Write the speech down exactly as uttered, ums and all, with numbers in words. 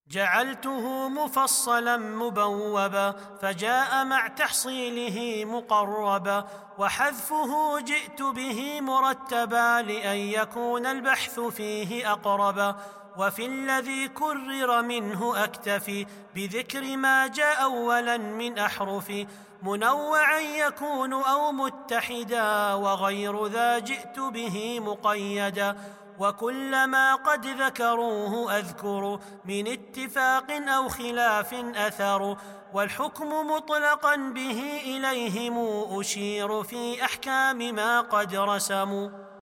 جعلته مفصلا مبوبا فجاء مع تحصيله مقربا، وحذفه جئت به مرتبا لأن يكون البحث فيه أقربا. وفي الذي كرر منه أكتفي بذكر ما جاء أولا من أحرف، منوعا يكون أو متحدا وغير ذا جئت به مقيدا. وكلما قد ذكروه أذكر من اتفاق أو خلاف أثر، والحكم مطلقا به إليهم أشير في أحكام ما قد رسموا.